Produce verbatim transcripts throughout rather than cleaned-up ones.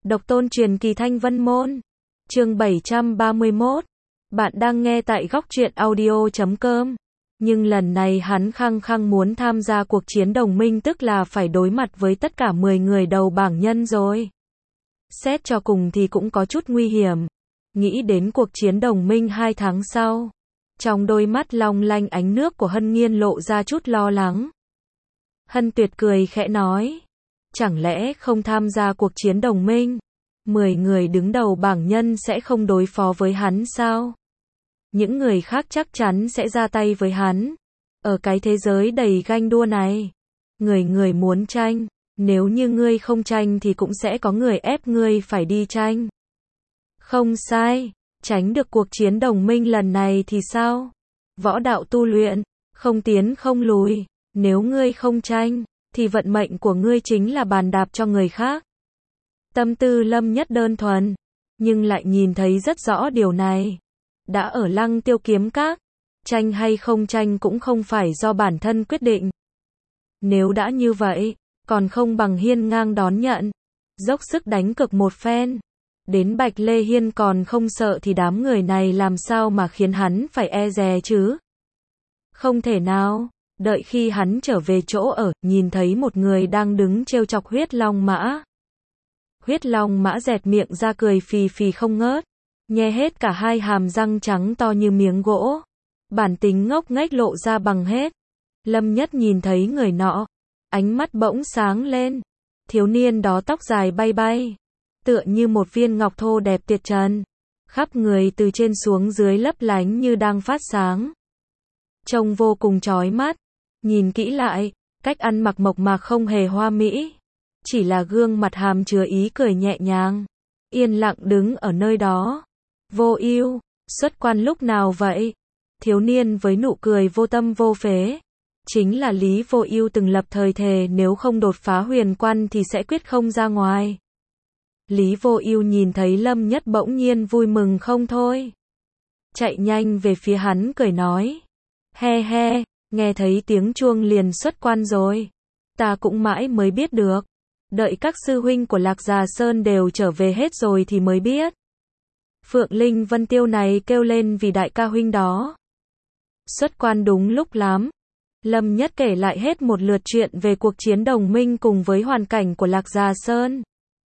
Độc tôn truyền kỳ Thanh Vân Môn. Chương bảy trăm ba mươi mốt. Bạn đang nghe tại góc truyện audio chấm com. Nhưng lần này hắn khăng khăng muốn tham gia cuộc chiến đồng minh, tức là phải đối mặt với tất cả mười người đầu bảng nhân rồi. Xét cho cùng thì cũng có chút nguy hiểm. Nghĩ đến cuộc chiến đồng minh hai tháng sau, trong đôi mắt long lanh ánh nước của Hân Nghiên lộ ra chút lo lắng. Hân Tuyệt cười khẽ nói, chẳng lẽ không tham gia cuộc chiến đồng minh, mười người đứng đầu bảng nhân sẽ không đối phó với hắn sao? Những người khác chắc chắn sẽ ra tay với hắn. Ở cái thế giới đầy ganh đua này, người người muốn tranh, nếu như ngươi không tranh thì cũng sẽ có người ép ngươi phải đi tranh. Không sai, tránh được cuộc chiến đồng minh lần này thì sao? Võ đạo tu luyện, không tiến không lùi, nếu ngươi không tranh, thì vận mệnh của ngươi chính là bàn đạp cho người khác. Tâm tư Lâm Nhất đơn thuần, nhưng lại nhìn thấy rất rõ điều này. Đã ở Lăng Tiêu Kiếm Các, tranh hay không tranh cũng không phải do bản thân quyết định. Nếu đã như vậy, còn không bằng hiên ngang đón nhận, dốc sức đánh cực một phen. Đến Bạch Lê Hiên còn không sợ thì đám người này làm sao mà khiến hắn phải e dè chứ? Không thể nào. Đợi khi hắn trở về chỗ ở, nhìn thấy một người đang đứng trêu chọc Huyết Long Mã. Huyết Long Mã dẹt miệng ra cười phì phì không ngớt, nhe hết cả hai hàm răng trắng to như miếng gỗ. Bản tính ngốc nghếch lộ ra bằng hết. Lâm Nhất nhìn thấy người nọ, ánh mắt bỗng sáng lên. Thiếu niên đó tóc dài bay bay, tựa như một viên ngọc thô đẹp tuyệt trần, khắp người từ trên xuống dưới lấp lánh như đang phát sáng, trông vô cùng chói mắt. Nhìn kỹ lại, cách ăn mặc mộc mạc không hề hoa mỹ, chỉ là gương mặt hàm chứa ý cười nhẹ nhàng, yên lặng đứng ở nơi đó. Vô Ưu, xuất quan lúc nào vậy? Thiếu niên với nụ cười vô tâm vô phế, chính là Lý Vô Ưu từng lập thời thề nếu không đột phá huyền quan thì sẽ quyết không ra ngoài. Lý Vô Ưu nhìn thấy Lâm Nhất bỗng nhiên vui mừng không thôi, chạy nhanh về phía hắn cười nói, he he, nghe thấy tiếng chuông liền xuất quan rồi. Ta cũng mãi mới biết được, đợi các sư huynh của Lạc Già Sơn đều trở về hết rồi thì mới biết. Phượng Linh Vân Tiêu này kêu lên vì đại ca huynh đó. Xuất quan đúng lúc lắm. Lâm Nhất kể lại hết một lượt chuyện về cuộc chiến đồng minh cùng với hoàn cảnh của Lạc Già Sơn.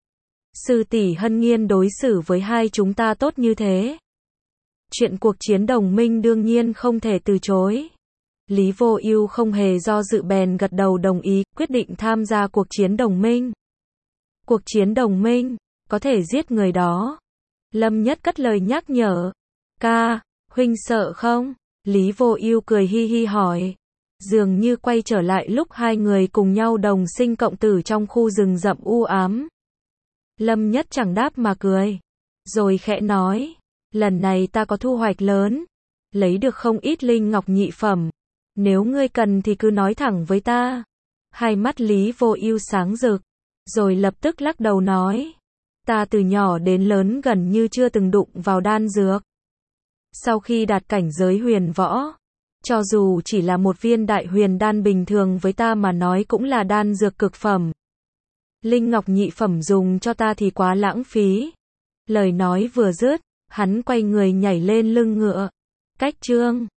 Sư tỷ Hân Nghiên đối xử với hai chúng ta tốt như thế, chuyện cuộc chiến đồng minh đương nhiên không thể từ chối. Lý Vô Ưu không hề do dự bèn gật đầu đồng ý, quyết định tham gia cuộc chiến đồng minh. Cuộc chiến đồng minh, có thể giết người đó. Lâm Nhất cất lời nhắc nhở. Ca, huynh sợ không? Lý Vô Ưu cười hi hi hỏi. Dường như quay trở lại lúc hai người cùng nhau đồng sinh cộng tử trong khu rừng rậm u ám. Lâm Nhất chẳng đáp mà cười, rồi khẽ nói, lần này ta có thu hoạch lớn, lấy được không ít linh ngọc nhị phẩm. Nếu ngươi cần thì cứ nói thẳng với ta. Hai mắt Lý Vô Ưu sáng rực, rồi lập tức lắc đầu nói, ta từ nhỏ đến lớn gần như chưa từng đụng vào đan dược. Sau khi đạt cảnh giới huyền võ, cho dù chỉ là một viên đại huyền đan bình thường với ta mà nói cũng là đan dược cực phẩm. Linh ngọc nhị phẩm dùng cho ta thì quá lãng phí. Lời nói vừa dứt, hắn quay người nhảy lên lưng ngựa. Cách chương